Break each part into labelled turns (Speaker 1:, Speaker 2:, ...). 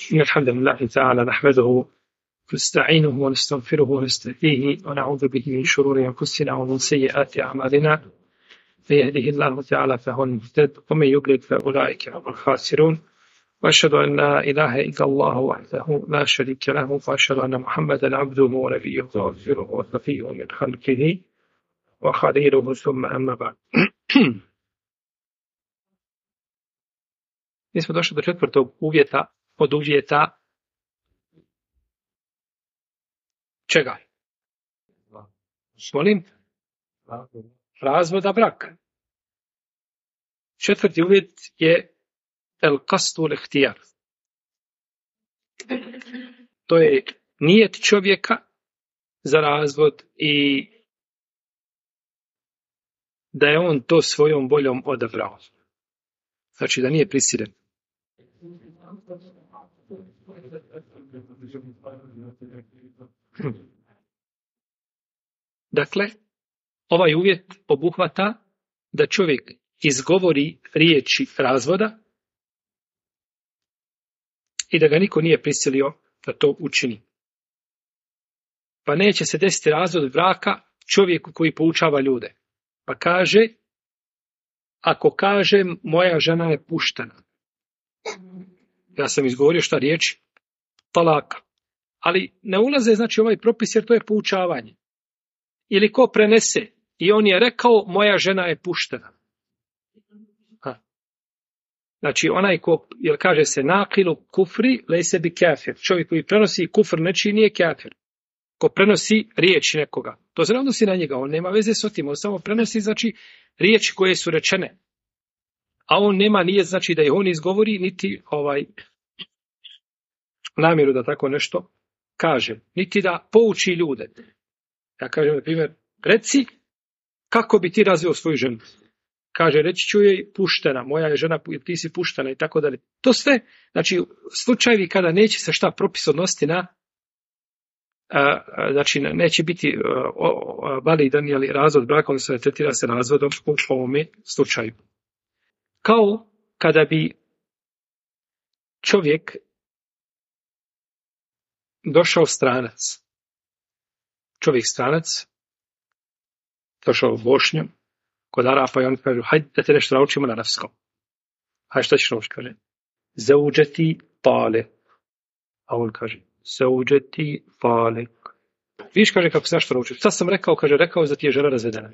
Speaker 1: إن الحمد لله تعالى نحمده ونستعينه ونستغفره ونستهديه ونعوذ به من شرور أنفسنا ومن سيئات أعمالنا. من يهده الله تعالى فهو المهتد ومن يضلل فأولئك هم الخاسرون. وأشهد أن لا إله إلا الله وحده لا شريك له وأشهد أن محمدا عبده ونبيه ورسوله وصفيه من خلقه وخليله ثم أما بعد. Mi smo došli do četvrtog uvjeta od uvjeta čega? Molim? Razvoda braka. Četvrti uvjet je el qasdu l-ihtijar. To je nijet čovjeka za razvod i da je on to svojom voljom odabrao. Znači da nije prisiljen. Dakle, ovaj uvjet obuhvata da čovjek izgovori riječi razvoda i da ga niko nije prisilio da to učini. Pa neće se desiti razvod braka čovjeku koji poučava ljude. Pa kaže, ako kažem moja žena je puštena, ja sam izgovorio šta riječ? Talaka. Ali ne ulaze znači ovaj propis jer to je poučavanje. Ili ko prenese i on je rekao moja žena je puštena. Znači onaj ko, jer kaže se naqilu kufri lejse bi kafir. Čovjek koji prenosi kufr nečiji nije kafir. Ko prenosi riječi nekoga. To se ne odnosi na njega, on nema veze s tim, on samo prenosi znači riječi koje su rečene. A on nema nije znači da ih on izgovori, niti namjeru da tako nešto kaže, niti da pouči ljude. Ja kažem, na primjer, reci kako bi ti razvio svoju ženu. Kaže, reći ću joj puštena, moja je žena, ti si puštena i tako dalje. To sve, znači, slučajevi kada neće se šta propis odnositi na, znači, neće biti validan ili razvod braka, on se tretira se razvodom u ovome slučaju. Kao kada bi čovjek došao stranac, čovjek stranac, došao Bošnjom, kod Arapa i oni kažu, hajde da te nešto naučimo na arapskom. Hajde šta ćeš naučiti, kaže? Zauđeti talek. A on kaže, zauđeti talek. Viš, kaže, kako se nešto naučiti. Sad sam rekao, kaže, rekao za ti je žena razvedena.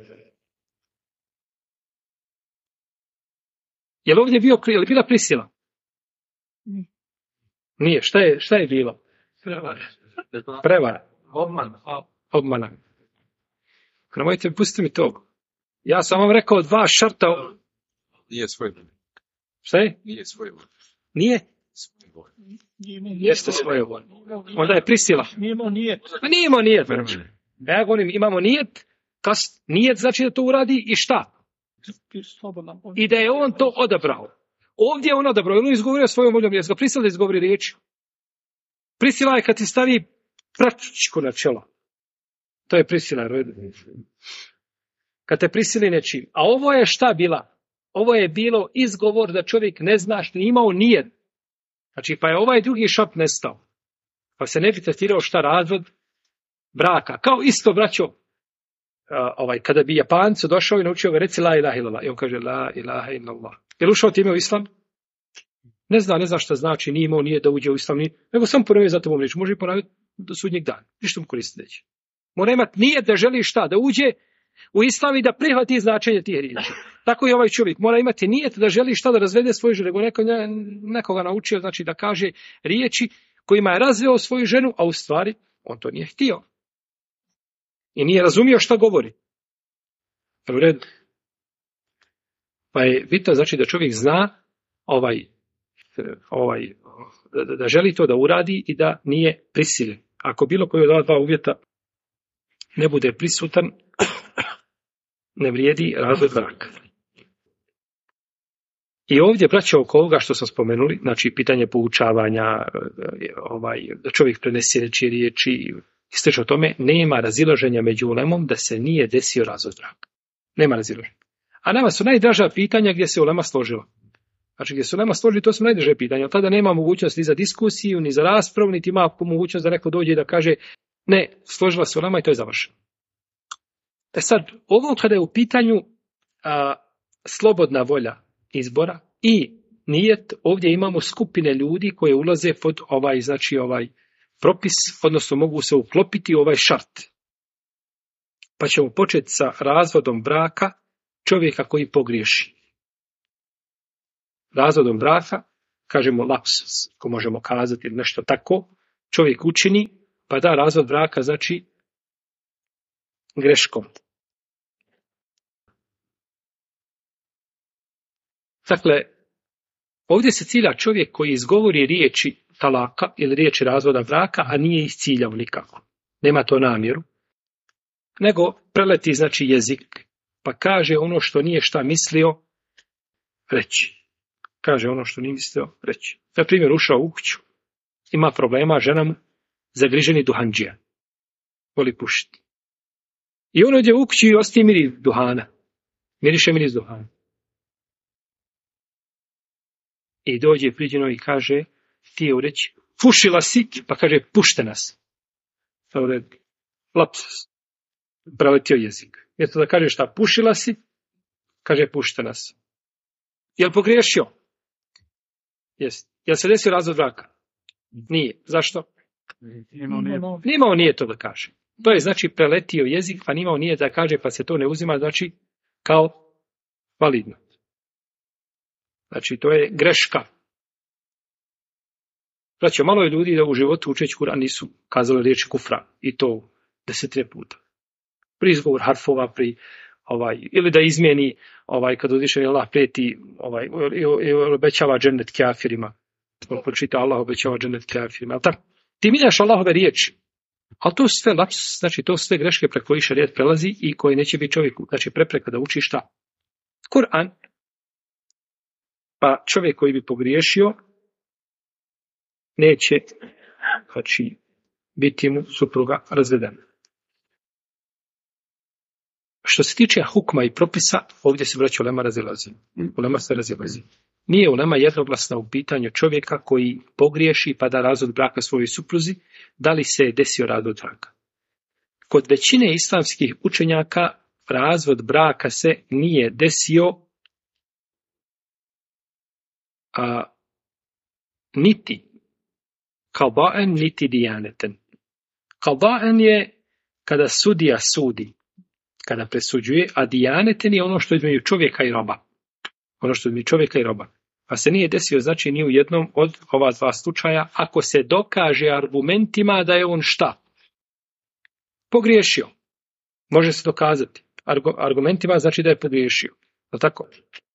Speaker 1: Je li ovdje bila prisila? Nije. Šta je bilo? Prevara. Obmana. Nemojte mi, pustite mi to. Ja sam vam rekao dva šarta.
Speaker 2: Nije svoj volj.
Speaker 1: Šta je?
Speaker 2: Nije svoj volj.
Speaker 1: Nije? Jeste svoje volj. Onda je prisila.
Speaker 3: Nijemo nijet.
Speaker 1: Nijemo nijet. Ja govorim, imamo nijet. Nijet znači da to uradi i šta? I da je on to odabrao. Ovdje je on odabrao. On izgovorio svojom voljom. Jes ga prisila da izgovori riječ? Prisila je kad ti stavi pračičku na čelo. To je prisila. Kad te prisili nečim. A ovo je šta bila? Ovo je bilo izgovor da čovjek ne zna što nije imao nijet. Znači, pa je ovaj drugi šap nestao. Pa se ne bi tretirao šta razvod braka. Kao isto, braćo, kada bi Japancu došao i naučio ga reci la ilaha illallah. I on kaže la ilaha illallah. Je li ušao time u islam? Ne zna šta znači, nije imao nije da uđe u islam, nego sam ponovio za tobom riječ. Može i ponaviti do sudnjeg dana. Ništa mu koristi neće. Mora imati nijet da želi šta? Da uđe u islam i da prihvati značenje tih riječi. Tako i ovaj čovjek mora imati nijet da želi šta da razvede svoju ženu. Nekoga naučio, znači da kaže riječi kojima je razveo svoju ženu, a u stvari on to nije htio. I nije razumio šta govori. U redu. Pa je bitno znači da čovjek zna da želi to da uradi i da nije prisiljen. Ako bilo koji od ova dva uvjeta ne bude prisutan, ne vrijedi razvod braka. I ovdje, braćo, oko ovoga što smo spomenuli, znači pitanje poučavanja, da čovjek prenese nečije riječi i slično tome, nema razilaženja među ulemom da se nije desio razvod braka. Nema razilaženja. A nama su najdraža pitanja gdje se ulema složila. Znači gdje su ulema složili, to su najdraže pitanja. Od tada nema mogućnosti ni za diskusiju, ni za raspravu, niti ima mogućnost da neko dođe i da kaže ne, složila se ulema i to je završeno. Sad, ovo kada je u pitanju slobodna volja izbora i nijet, ovdje imamo skupine ljudi koje ulaze pod ovaj propis, odnosno mogu se uklopiti u ovaj šart. Pa ćemo početi sa razvodom braka čovjeka koji pogriješi. Razvodom braka, kažemo lapsus, ko možemo kazati nešto tako, čovjek učini, pa da razvod braka znači greškom. Dakle, ovdje se cilja čovjek koji izgovori riječi talaka ili riječi razvoda braka, a nije ih ciljao nikako. Nema to namjeru. Nego preleti znači jezik, pa kaže ono što nije šta mislio reći. Kaže ono što nije mislio reći. Na primjer, ušao u kuću, ima problema, žena mu zagriženi duhandžija. Voli pušiti. I on ovdje u kući i ostaje miris duhana. Miriše miris duhana. I dođe priđeno i kaže, ti je reći, pušila si, pa kaže, pušte nas. Lapsus. Preletio jezik. Mjesto da kaže šta, pušila si, kaže, pušte nas. Jel pogriješio? Jest. Jel se desio razvod braka? Nije. Zašto? Nimao nije to da kaže. To je znači preletio jezik, pa nimao nije da kaže, pa se to ne uzima, znači kao validno. Znači, to je greška. Znači, malo je ljudi da u životu učeći Kur'an nisu kazali riječi kufra. I to 10 puta. Pri izgovor harfova, ili da izmijeni, kad uzvišeni Allah prijeti, obećava džennet kafirima. Počita Allah obećava džennet kafirima. Ti miljaš Allahove riječi. Ali to sve lapsus, znači to sve greške preko koje šerijat prelazi i koje neće biti čovjeku, znači prepreka da uči šta? Kur'an. Pa čovjek koji bi pogriješio neće, znači, biti mu supruga razvedena. Što se tiče hukma i propisa, ovdje se braća ulema razilazi. Ulema se razilazi. Nije ulema jednoglasna u pitanju čovjeka koji pogriješi pa da razvod braka svojoj supruzi, da li se je desio razvod braka. Kod većine islamskih učenjaka razvod braka se nije desio niti qada'an niti dijaneten. Qada'an je kada sudija sudi, kada presuđuje, a dijaneten je ono što između čovjeka i roba. Ono što između čovjeka i roba. Pa se nije desio, znači, ni u jednom od ova dva slučaja, ako se dokaže argumentima da je on šta? Pogriješio. Može se dokazati. Argumentima znači da je pogriješio. Je li tako?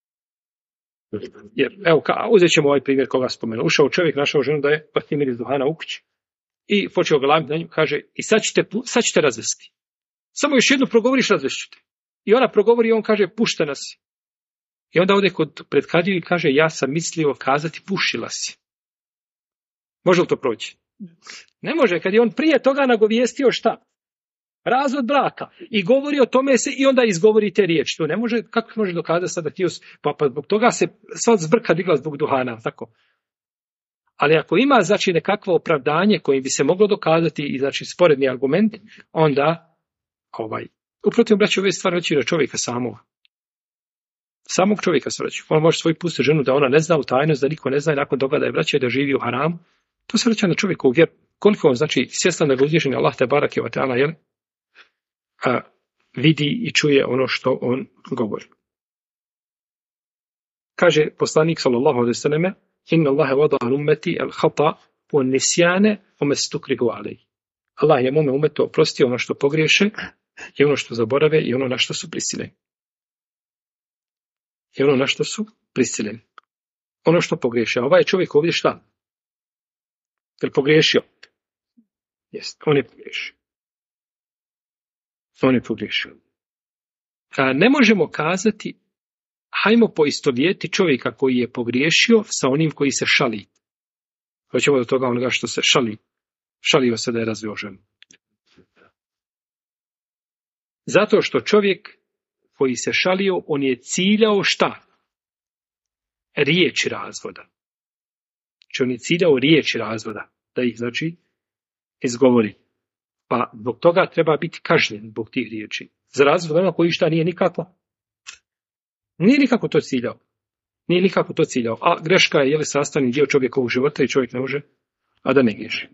Speaker 1: Jer, evo, uzet ćemo ovaj primjer koga spomenu. Ušao čovjek, našao ženu da je pati miris duhana u kući i počeo galamiti na nju, kaže, i sad ćete razvesti. Samo još jednu progovoriš, razvešćete. I ona progovori i on kaže, pušta nas. I onda ode pred kadiju i kaže, ja sam mislio kazati, pušila si. Može li to proći? Ne može, kad je on prije toga nagovijestio šta? Razvod braka. I govori o tome se i onda izgovori te riječi. To ne može, kako može dokazati sada ti pa zbog toga se sad zbrka digla zbog duhana, tako. Ali ako ima, znači, nekakvo opravdanje kojim bi se moglo dokazati i, znači, sporedni argument, onda uprotiv braće ove stvari reći na čovjeka samog čovjeka se vraća. On može svoj pustiti ženu da ona ne zna u tajnost, da niko ne zna i nakon toga da je vraća da živi u haramu. To se vraća na čovjeku vjer. Koliko on, znači, svjestan da ga uzvišeni Allah te barake wa ta'ala, vidi i čuje ono što on govori. Kaže poslanik sallallahu alejhi ve selleme: "Inna Allaha wada'a ummati al-khata wa an-nisyana wa ma istukrihu alayhi." Allah je mome umetu oprostio ono što pogriješe i ono što zaborave i ono na što su prisiljeni. I ono na što su prisiljeni. Ono što pogriješe. A ovaj čovjek ovdje šta? Jel pogriješio? Jest, on je pogriješio. On je pogriješio. Ne možemo kazati, hajmo poistovjeti čovjeka koji je pogriješio sa onim koji se šali. Hoćemo do toga onoga što se šali. Šalio se da je razveo ženu. Zato što čovjek koji se šalio, on je ciljao šta? riječi razvoda. Znači on je ciljao riječi razvoda, da ih znači izgovori. Pa zbog toga treba biti kažnjen zbog tih riječi. Za razvod ono koji šta nije nikako to ciljao. Nije nikako to ciljao. A greška je sastavni dio čovjekovog života i čovjek ne može, a da ne griješi.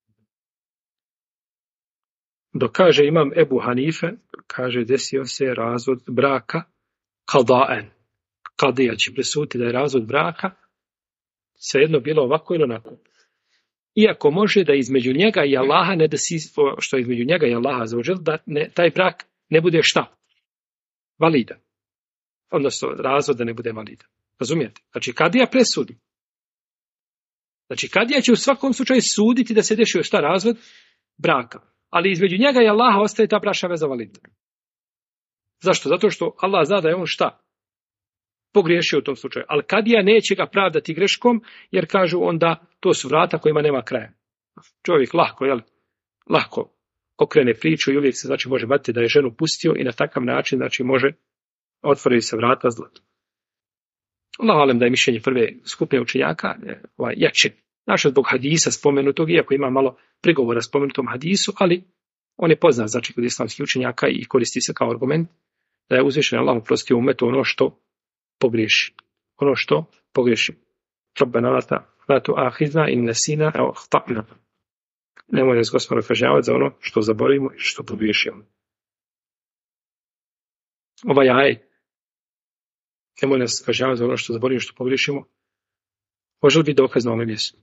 Speaker 1: Dok kaže imam Ebu Hanife, kaže desio se razvod braka kadaen. Kadija će presuditi da je razvod braka svejedno bilo ovako ili onako. Iako može da između njega i Allaha ne desi što između njega i Allaha zaođel, da taj brak ne bude šta? Validan. Odnosno razvod da ne bude validan. Razumijete? Znači kadija presudi. Znači kadija će u svakom slučaju suditi da se desio šta razvod braka. Ali između njega i Allaha ostaje ta bračna veza validna. Zašto? Zato što Allah zna da je on šta? Pogriješio u tom slučaju. Ali kadija neće ga pravdati greškom, jer kažu onda to su vrata kojima nema kraja. Čovjek lako okrene priču i uvijek se znači može bati da je ženu pustio i na takav način znači može otvoriti se vrata zlata. Allah alem da je mišljenje prve skupine učenjaka jače. Naša zbog hadisa spomenutog, iako ima malo prigovora spomenutom hadisu, ali on je poznat znači kod islamskih učenjaka i koristi se kao argument da je uzvišen Allah oprostio umetu ono što pogriješi. Ono što pogriješi. Rabbana la tu'akhidna in nasina aw akhta'na. Nemoj nas Gospodine kažnjavati za ono što zaboravimo i što pogriješimo. Ovaj ajet. Nemoj nas kažnjavati za ono što zaboravimo i što pogriješimo. Može li biti dokaz na ovome mjestu?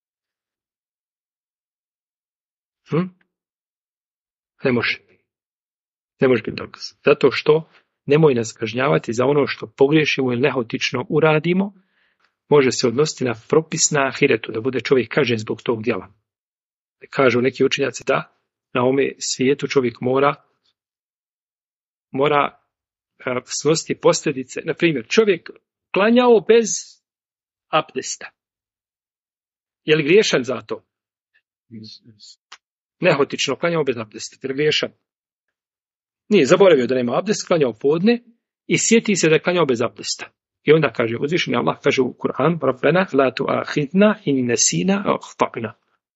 Speaker 1: Ne može. Ne može biti dokaz. Zato što nemoj nas kažnjavati za ono što pogriješimo ili nehotično uradimo, može se odnositi na propis na ahiretu, da bude čovjek kažnjen zbog tog djela. Kažu neki učenjaci da na ovome svijetu čovjek mora snositi posljedice. Na primjer, čovjek klanjao bez abdesta. Je li griješan za to? Nehotično klanjao bez abdesta. Je li griješan? Nije, zaboravio da nema abdest, klanjao podne i sjeti se da je klanjao bez abdesta. I onda kaže, uzvišeni Allah kaže u Kur'an, Rabbena la tu'akhidna in nasina aw akhta'na.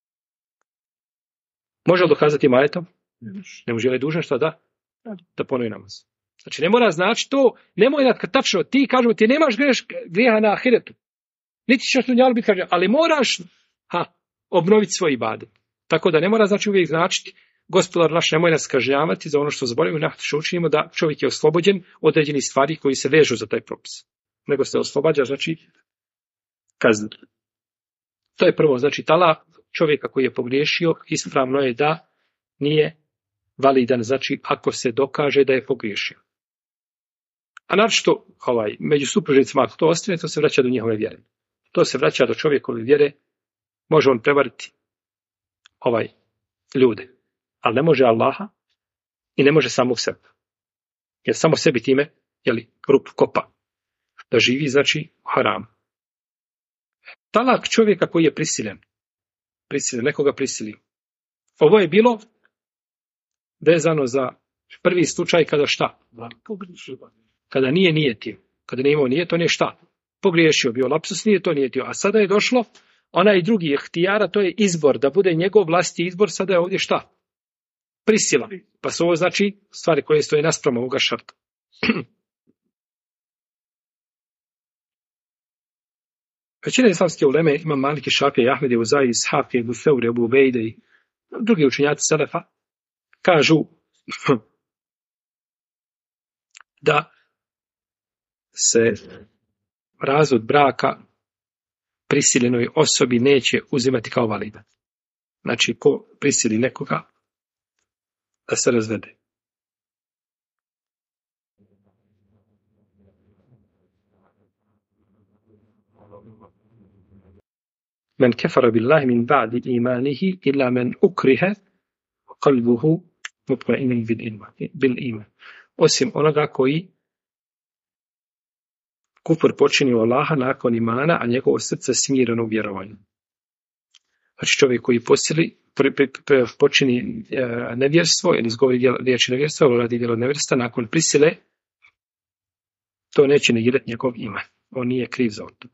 Speaker 1: Može li dokazati majetom? Ne može li dužan što da ponovi namaz. Znači ne mora znači to, nemoj tačno, ti kažu ti nemaš grijeha na ahiretu. Niti ćeš tu njali biti kažen, ali moraš obnoviti svoj ibadet. Tako da ne mora znači uvijek značiti Gospodar naš, nemoj nas kažnjavati za ono što zaboravimo, na što učinimo da čovjek je oslobođen određenih stvari koji se vežu za taj propis. Nego se oslobađa, znači, kazna. To je prvo, znači, talak čovjeka koji je pogriješio, ispravno je da nije validan, znači, ako se dokaže da je pogriješio. A naročito, među supružnicima, ako to ostane, to se vraća do njihove vjere. To se vraća do čovjekove vjere, može on prevariti ljude. Ali ne može Allaha i ne može samog sebe. Jer samo sebi time, rupu kopa. Da živi, znači, u haramu. Talak čovjeka koji je prisiljen, nekoga prisilio. Ovo je bilo vezano za prvi slučaj kada šta? Kada nije nijetio. Kada nije imao nijet, on je šta? Pogriješio, bio lapsus, nije to nijetio. A sada je došlo onaj drugi ihtijara, to je izbor, da bude njegov vlastiti izbor, sada je ovdje šta? Prisila. Pa su ovo znači stvari koje stoje naspram ovoga šarta. Većina islamske uleme, Imam Malik i Šafija, Ahmed i Uzaj, Ishaq i Buseuri, Abu Ubejde i drugi učenjaci Selefa, kažu da se razvod braka prisiljenoj osobi neće uzimati kao validan. Znači, ko prisili nekoga da se razvede. Men kefara billahi min ba'di imanihi illa men ukrihe qalbuhu mutma'inun bil iman. Osim onoga koji kufr počini u Allaha nakon imana, a njegovo srce smireno u vjerovanju. Znači čovjek koji počini nevjerstvo ili izgovori riječi nevjerstva ili radi djelo nevjerstva nakon prisile, to neće negirati njegov iman. on nije kriv za to.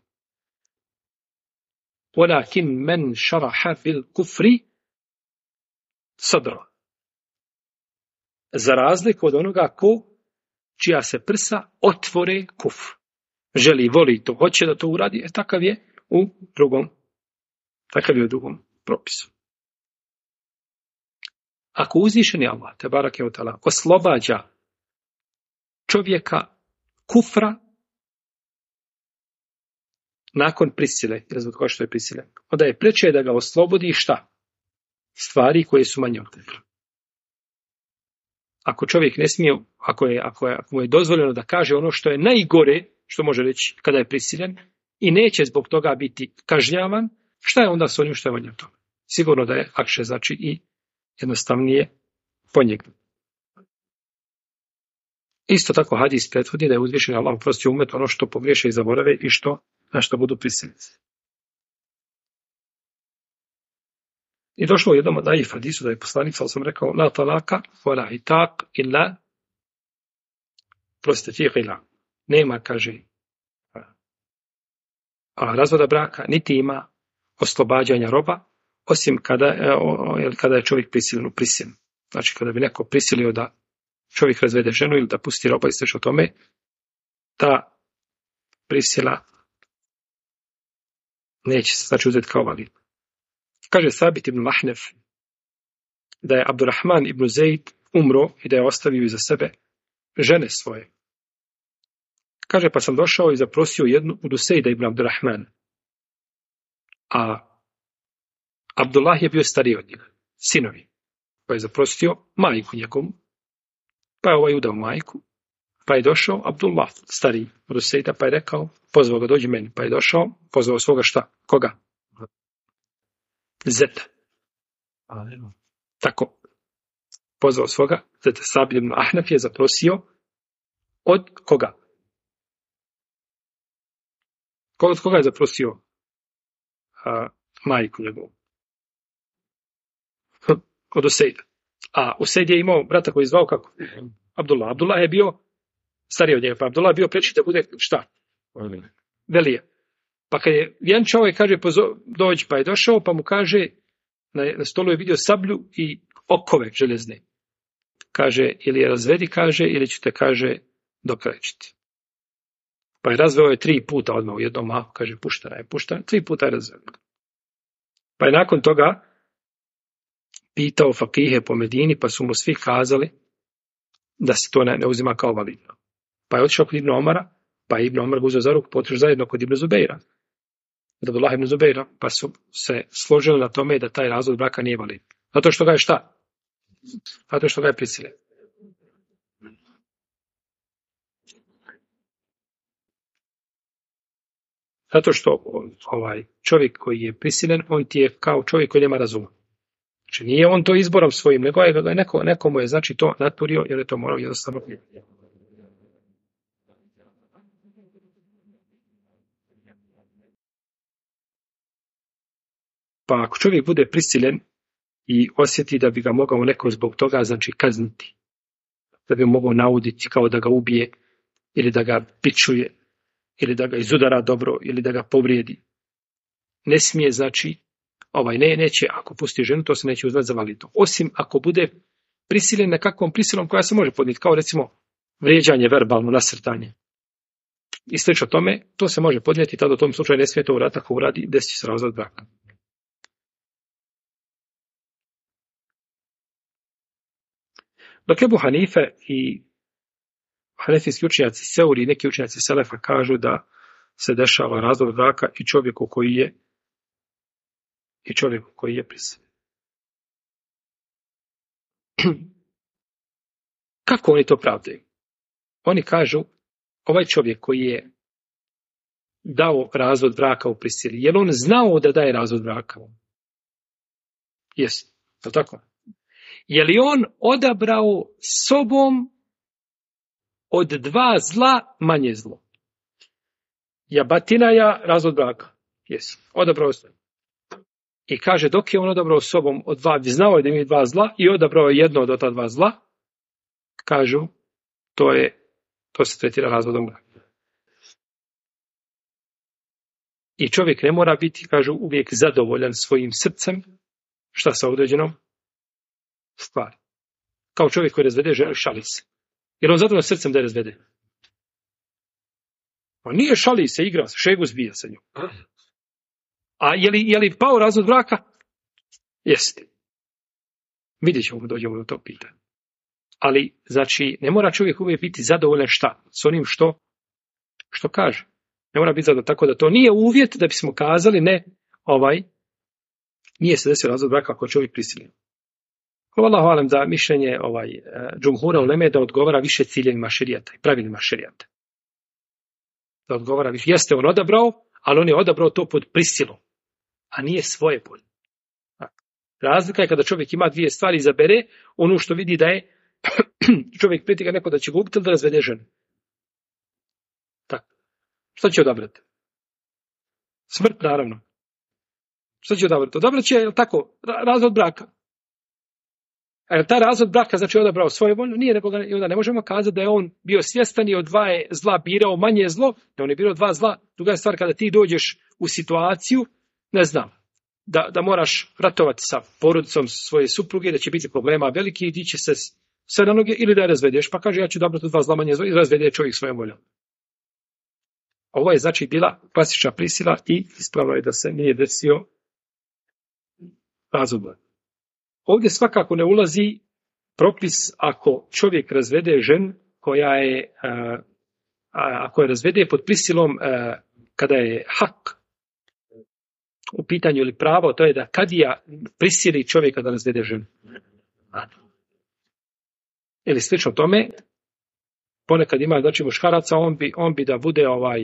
Speaker 1: Walakin men šaraha bil kufri sadra. Za razliku od onoga čija se prsa otvore kufr. Želi, voli to, hoće da to uradi, takav je u drugom propisu. Ako uzvišeni Allah, te barake ve taala, oslobađa čovjeka kufra nakon prisile, jer zbog toga što je prisilen, onda je preče da ga oslobodi šta? Stvari koje su manje od kufra. Ako čovjek ne smije, ako mu je dozvoljeno da kaže ono što je najgore, što može reći kada je prisilen, i neće zbog toga biti kažnjavan, šta je onda s onim što je manje od toga? Sigurno da je lakše, znači, i jednostavnije ponjegnuti. Isto tako hadis prethodi da je uzvišeni Allah oprostio umet ono što pogriješe i zaborave i na što budu prisiljeni. I došlo u jednom od hadisu da je poslanik sam rekao la talaka wala itaq illa prostitucija. Nema, kaže, razvoda braka, niti ima oslobađanja roba, osim kada je čovjek prisiljen u prisiljen. Znači, kada bi neko prisilio da čovjek razvede ženu ili da pusti roba i slično tome, ta prisila neće se, znači, uzeti kao valid. Kaže Sabit ibn Lahnef da je Abdurrahman ibn Zaid umro i da je ostavio iza sebe žene svoje. Kaže, pa sam došao i zaprosio jednu od Usejda ibn Abdurrahman. A Abdullah je bio stariji od njega, sinovi. Pa je zaprosio majku njegovu. Pa je ovaj udao majku. Pa je došao Abdullah, stariji od Usejda, pa je rekao, pozvao ga, dođi meni. Pa je došao, pozvao svoga šta? Koga? Zeta. Tako. Pozvao svoga Zeta. Sabit ibn Ahnaf je zaprosio od koga? Od koga je zaprosio majku njegovu? Od Usejda. A Usejd je imao brata koji je zvao kako? Abdullah. Abdullah je bio stariji od njega, pa Abdullah je bio preči da bude šta? Velija. Pa kad je vjenčao i kaže dođi, pa je došao, pa mu kaže na stolu je vidio sablju i okove železne. Kaže, ili je razvedi, kaže, ili ću te, kaže, dokrajčiti. Pa je razveo je 3 puta odmah u jednom mahu, kaže, puštena, 3 puta je razveo. Pa je nakon toga pitao fakihe po Medini, pa su mu svi kazali da se to ne uzima kao validno. Pa je otišao kod Ibn Omara, pa je Ibn Omar ga uzeo za ruku, potišao zajedno kod Ibn Zubeira. Od Abdullah ibn Zubeira, pa su se složili na tome da taj razvod braka nije validno. Zato što ga je šta? Zato što ga je prisiljen. Zato što čovjek koji je prisiljen, on ti je kao čovjek koji nema razuma. Znači nije on to izborom svojim, nego je neko mu je, znači, to naturio, jer je to morao jednostavno. Pa ako čovjek bude prisiljen i osjeti da bi ga mogao neko zbog toga, znači, kazniti, da bi mu mogao nauditi kao da ga ubije, ili da ga pičuje, ili da ga izudara dobro, ili da ga povrijedi, ne smije, znači, neće, ako pusti ženu, to se neće uzvati za validno. Osim ako bude prisiljen nekakvom prisilom koja se može podnijeti, kao recimo vrijeđanje, verbalno nasrtanje. I slično tome, to se može podnijeti, tada u tom slučaju ne smije to uraditi, ako uradi, desit će se razvod braka. Dok Ebu Hanife i hanefijski učenjaci Seuri i neki učenjaci Selefa kažu da se dešava razvod braka i čovjeku koji je prisiljen. Kako oni to pravdaju? Oni kažu, ovaj čovjek koji je dao razvod braka u prisili, je li on znao da daje razvod braka? Jesi, je li tako? Je li on odabrao sobom od 2 zla manje zlo? Jabatina razvod braka. Jesi, odabrao se. I kaže, dok je on odabrao sobom od 2, znao je da ima 2 zla i odabrao je jedno od ta 2 zla, kažu, to se tretira razvodom braka. I čovjek ne mora biti, kažu, uvijek zadovoljan svojim srcem, šta sa određenom stvari. Kao čovjek koji razvede ženu, šali se. Jer on zadovoljan srcem da je razvede. Pa nije šali se, igra se, šegu zbija sa njom. A je li pao razvod braka? Jeste. Vidjet ćemo, dođemo do tog pitanja. Ali, znači, ne mora čovjek uvijek biti zadovoljan šta? S onim što kaže. Ne mora biti zadovoljan. Tako da to nije uvjet da bismo kazali, ne, nije se desio razvod braka ako čovjek prisilio. Allahu alem da mišljenje džumhura uleme da odgovara više ciljevima šerijata i pravilima šerijata. Da odgovara više. Jeste on odabrao, ali on je odabrao to pod prisilom, a nije svoje volje. Razlika je kada čovjek ima dvije stvari, izabere ono što vidi da je čovjek pritiga neko da će ga ubiti ili da razvede ženu. Tako. Šta će odabrati? Smrt, naravno. Šta će odabrati? Odabrat će, tako, razvod braka. A taj razvod braka, znači odabrao svoje volju, nije, nego onda ne možemo kazati da je on bio svjestan i od dva je zla birao manje zlo, da on je birao dva zla. Druga je stvar kada ti dođeš u situaciju, ne znam, da moraš ratovati sa porodicom svoje supruge, da će biti problema veliki i ti će se sve na noge ili da je razvedeš, pa kaže ja ću odabrati od dva zla manje zlo i razvede čovjek svojom voljom. Ovo je znači bila klasična prisila i ispravno je da se nije desio razvod braka. Ovdje svakako ne ulazi propis ako čovjek razvede ženu koja je, ako je razvede pod prisilom kada je hak u pitanju ili pravo, to je da kadija prisili čovjeka da razvede ženu. Ili slično tome, ponekad ima znači muškaraca, on bi da bude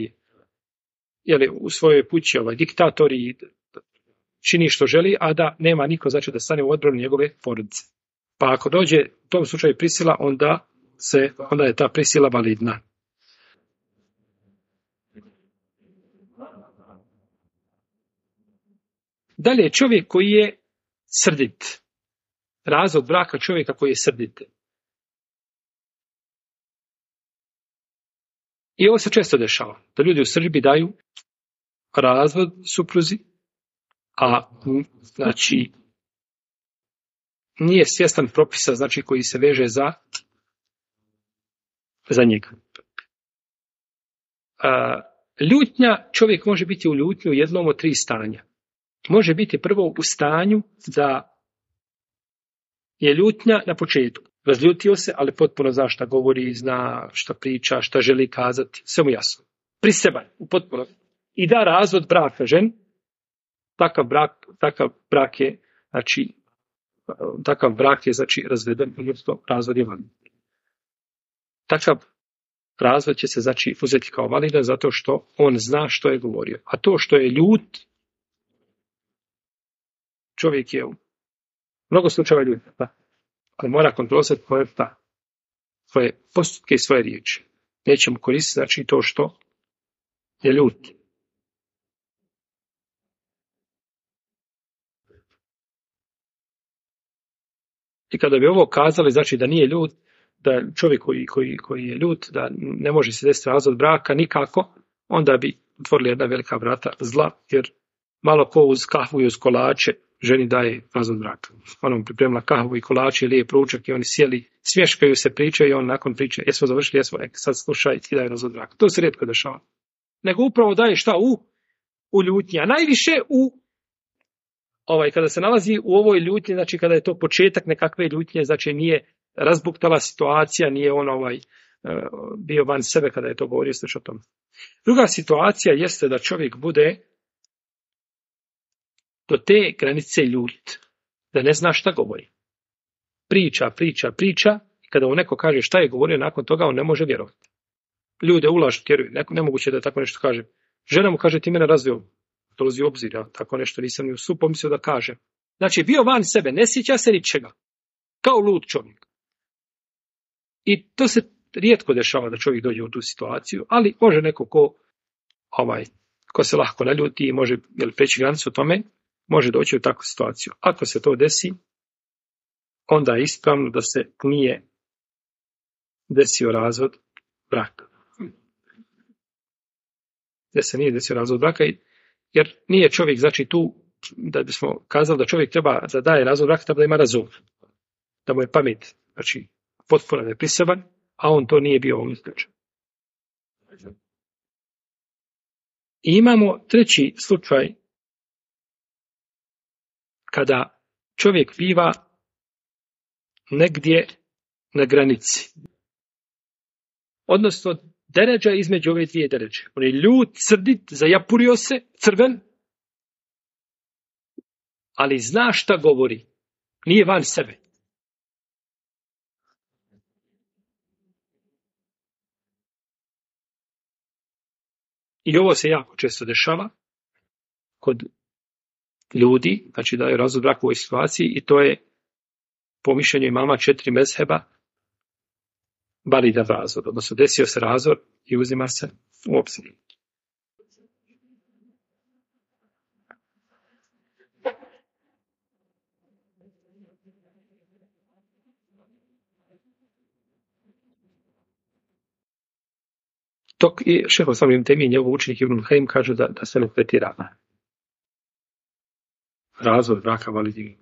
Speaker 1: u svojoj kući diktator i čini što želi, a da nema niko znači da stane u odbranu njegove porodice. Pa ako dođe u tom slučaju prisila, onda je ta prisila validna. Dalje, čovjek koji je srdit. Razvod braka čovjeka koji je srdit. I ovo se često dešava. Da ljudi u srdbi daju razvod supruzi, a znači nije svjestan propisa znači koji se veže za njega. Ljutnja, čovjek može biti u ljutnju u jednom od tri stanja. Može biti prvo u stanju da je ljutnja na početku. Razljutio se, ali potpuno zna šta govori, zna šta priča, šta želi kazati, sve mu jasno. Priseban, u potpuno. I da razvod braka žen, takav brak je znači razveden, odnosno razvod je validan. Takav razvod će se znači uzeti kao validan zato što on zna što je govorio. A to što je ljut, čovjek je u mnogo slučajeva ljut, ali mora kontrolisati svoje postupke i svoje riječi. Neće mu koristiti znači to što je ljut. I kada bi ovo kazali, znači da nije ljut, da čovjek koji je ljut, da ne može se desiti razvod braka nikako, onda bi otvorili jedna velika vrata zla, jer malo ko uz kahvu i uz kolače ženi daje razvod braka. Ona mu pripremila kahvu i kolače, lijep ručak i oni sjeli, smješkaju se, pričaju i on nakon priče, jesmo završili, jesmo, sad slušaj i daje razvod braka. To se rijetko dešava. Nego upravo daje šta u ljutnji, a najviše kada se nalazi u ovoj ljutnji, znači kada je to početak nekakve ljutnje, znači nije razbuktala situacija, nije on bio van sebe kada je to govorio slično o tome. Druga situacija jeste da čovjek bude do te granice ljut, da ne zna šta govori. Priča i kada mu neko kaže šta je govorio, nakon toga on ne može vjerovati. Ljude ulažu, tjeruju, nemoguće da tako nešto kaže. Žena mu kaže ti mene razveo. Dolazi u obzir, ja tako nešto nisam ni u snu pomislio da kažem. Znači, bio van sebe, ne sjeća se ničega. Kao lud čovjek. I to se rijetko dešava da čovjek dođe u tu situaciju, ali može neko ko se lahko naljuti i može preći granicu u tome, može doći u takvu situaciju. Ako se to desi, onda je ispravno da se nije desio razvod braka. Da se nije desio razvod braka Jer nije čovjek, znači tu, da bismo kazali da čovjek treba da daje razvod braka, treba da ima razum. Da mu je pamet, znači, potpuno nepriseban, a on to nije bio u ovom slučaju. I imamo treći slučaj, kada čovjek biva negdje na granici. Odnosno, deređa između ove dvije deređe. On je ljut, srdit, zajapurio se, crven, ali zna šta govori. Nije van sebe. I ovo se jako često dešava kod ljudi, znači da je razvod braka u ovoj situaciji, i to je po mišljenju imama 4 mezheba validan razvod, odnosno desio se razvod i uzima se u obzir. Dok i šehol sam im temi, njegov učenik Ibn Haim kažu da se ne pretjerava. Razvod braka validin.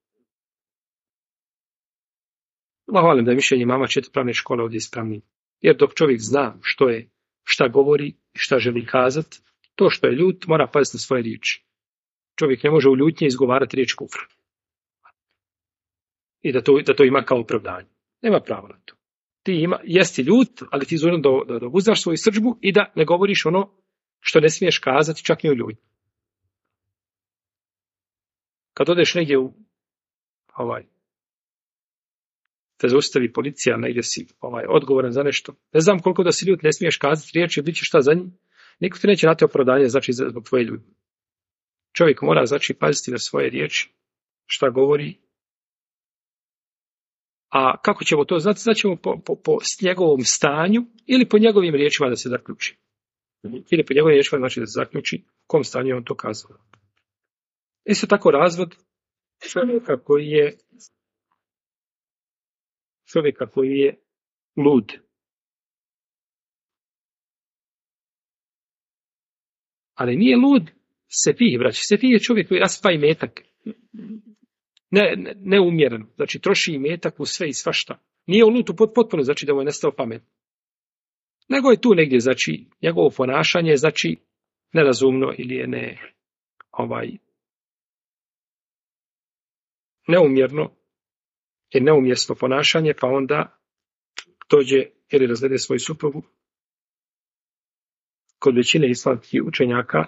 Speaker 1: Hvalim da je mišljenje mama 4 pravne škole ovdje ispravni. Jer dok čovjek zna što je, šta govori i šta želi kazati, to što je ljut mora paziti na svoje riječi. Čovjek ne može u ljutnji izgovarati riječ kufr. I da to ima kao opravdanje. Nema pravo na to. Ti jesi ljut, ali ti zovem da uznaš svoju srdžbu i da ne govoriš ono što ne smiješ kazati čak i u ljutnji. Kad odeš negdje u te zaustavi policija, negdje si odgovoran za nešto. Ne znam koliko da si ljut, ne smiješ kazati riječi, bit će šta za njih. Niko ti neće na te opravdanje, znači zbog tvoje ljudi. Čovjek mora, znači, paziti na svoje riječi, šta govori. A kako ćemo to znati? Znaćemo po njegovom stanju ili po njegovim riječima da se zaključi. Ili po njegovim riječima, znači da se zaključi u kom stanju je on to kazao. Isto tako razvod čovjeka koji je lud. Ali nije lud sefih, braći. Sefih je čovjek koji raspa imetak. Neumjeren. Znači, troši imetak u sve i svašta. Nije u lutu potpuno, znači da mu je nestao pamet. Nego je tu negdje, znači, njegovo ponašanje je, znači, nerazumno ili je neumjerno je neumjesno ponašanje, pa onda dođe ili razvede svoju suprugu. Kod većine islamskih učenjaka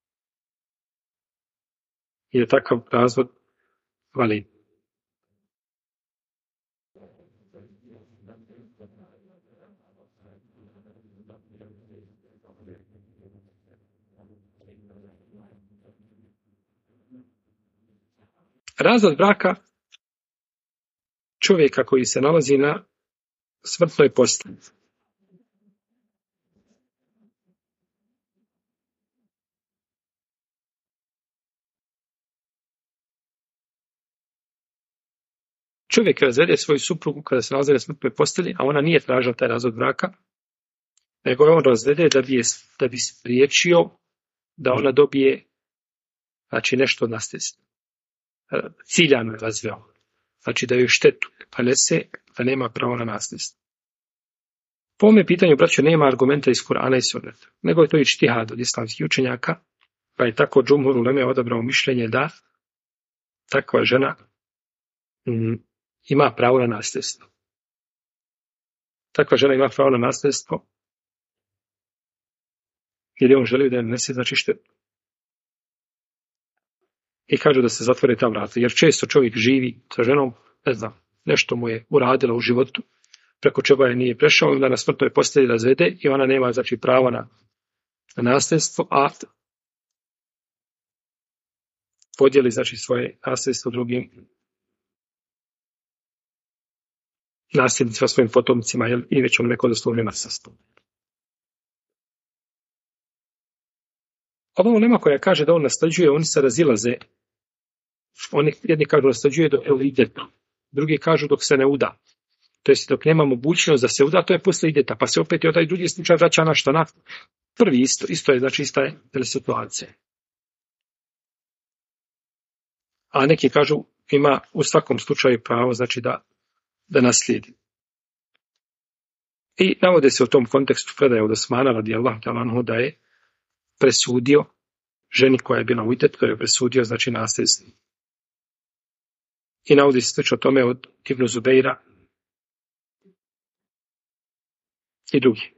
Speaker 1: je takav razvod valid. Razvod braka čovjeka koji se nalazi na smrtnoj postelji. Čovjek razvede svoju suprugu kada se nalazi na smrtnoj postelji, a ona nije tražila taj razvod braka, nego on razvede da bi spriječio da ona dobije, znači, nešto od nasljedstva. Ciljano je razveo. Znači da joj štetu panese, da nema pravo na nasljedstvo. Po ovome pitanju, braćo, nema argumenta iz Kur'ana i Sunneta, nego je to ičtihad od islamskih učenjaka, pa je tako džumhur uleme odabrao mišljenje da takva žena ima pravo na nasljedstvo. Takva žena ima pravo na nasljedstvo jer je on želio da je nese, znači, štetu. I kažu da se zatvore ta vrata, jer često čovjek živi sa ženom, ne znam, nešto mu je uradila u životu, preko čega je nije prešao, onda na smrtnoj postelji razvede i ona nema, znači, pravo na nasljedstvo, a podijeli, znači, svoje nasljedstvo drugim nasljednicima, svojim potomcima, i već on neko zaslužuje nasljedstvo. Ova ulema koja kaže da on nasljeđuje, oni se razilaze. Jedni kažu nasljeđuje dok je u idetu, drugi kažu dok se ne uda. To jest dok nema mogućnost da se uda, to je posle ideta, pa se opet i taj drugi slučaj vraća na što na prvi isto je, znači ista je situacija. A neki kažu ima u svakom slučaju pravo, znači da naslijedi. I navode se u tom kontekstu predaje od Osmana radijallahu ta'ala anhu da je presudio ženi koja je bila u itetku, je presudio znači nasljedstvo. I navodi se slično tome od Ibn Zubeira i drugi.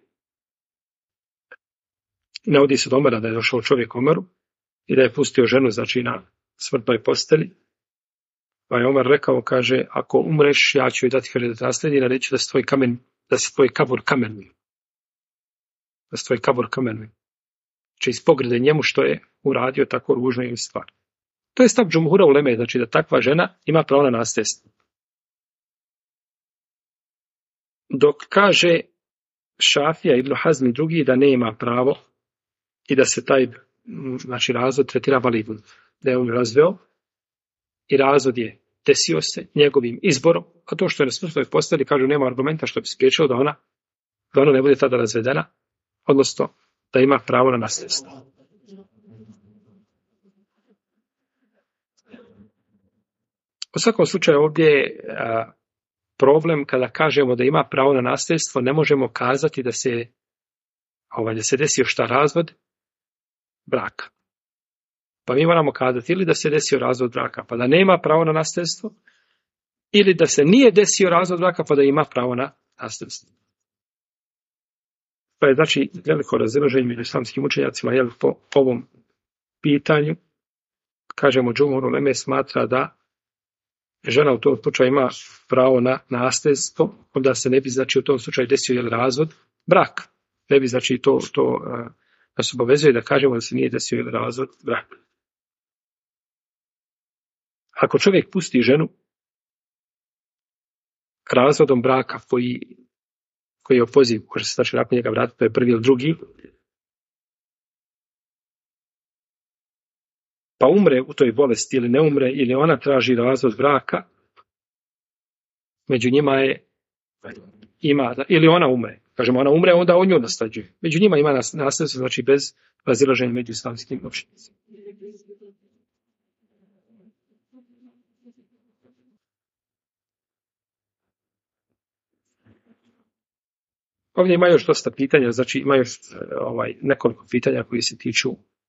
Speaker 1: I navodi se od Omara da je došao čovjek Omeru i da je pustio ženu znači na smrtnoj posteli. Pa je Omar rekao, kaže, ako umreš, ja ću joj dati da nasledi, da reći da se tvoj kabur kamenuje. Da se tvoj kabur kamenuje. Znači iz pogrede njemu što je uradio tako ružno ili stvar. To je stav džumhura uleme, znači da takva žena ima pravo na nasljedstvo. Dok kaže Šafija, Ibn Hazm i drugi da nema pravo i da se taj znači razvod tretira validno. Da je on razveo i razvod je desio se njegovim izborom, a to što je na smrtnoj posteli, kažu, nema argumenta što bi spriječilo da ona ne bude tada razvedena, odnosno da ima pravo na nasljedstvo. U svakom slučaju ovdje je problem kada kažemo da ima pravo na nasljedstvo, ne možemo kazati da se desio šta razvod braka. Pa mi moramo kazati ili da se desio razvod braka pa da nema pravo na nasljedstvo, ili da se nije desio razvod braka pa da ima pravo na nasljedstvo. Pa je znači veliko razilaženje među islamskim učenjacima po ovom pitanju. Kažemo, džumhur uleme smatra da žena u tom slučaju ima pravo na nasljedstvo, onda se ne bi znači u tom slučaju desio razvod braka. Ne bi znači to nas obavezuje da kažemo da se nije desio razvod braka. Ako čovjek pusti ženu razvodom braka koji je opoziv, može se znači nakon njega vratiti, to je prvi ili drugi, pa umre u toj bolesti ili ne umre, ili ona traži razvod braka, među njima ili ona umre. Kažemo, ona umre, onda on nju naslađuje. Među njima ima nasljedstvo, znači bez razilaženja među islamskim učenjacima. Ovdje ima još dosta pitanja, znači ima još nekoliko pitanja koji se tiču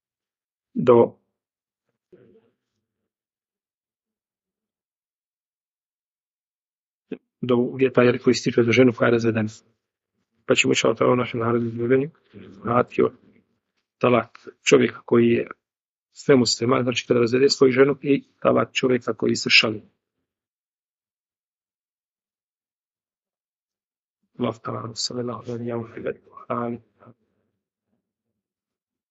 Speaker 1: do uvjeta koji se tiču do ženu koja je razvedena. Pa ćemo učiti o našem narodu izgledanju vratio talak čovjeka koji je sve musliman, znači kada razvede svoju ženu, i talak čovjeka koji se šali. Allah ta'ala sallallahu alaihi wa sallam.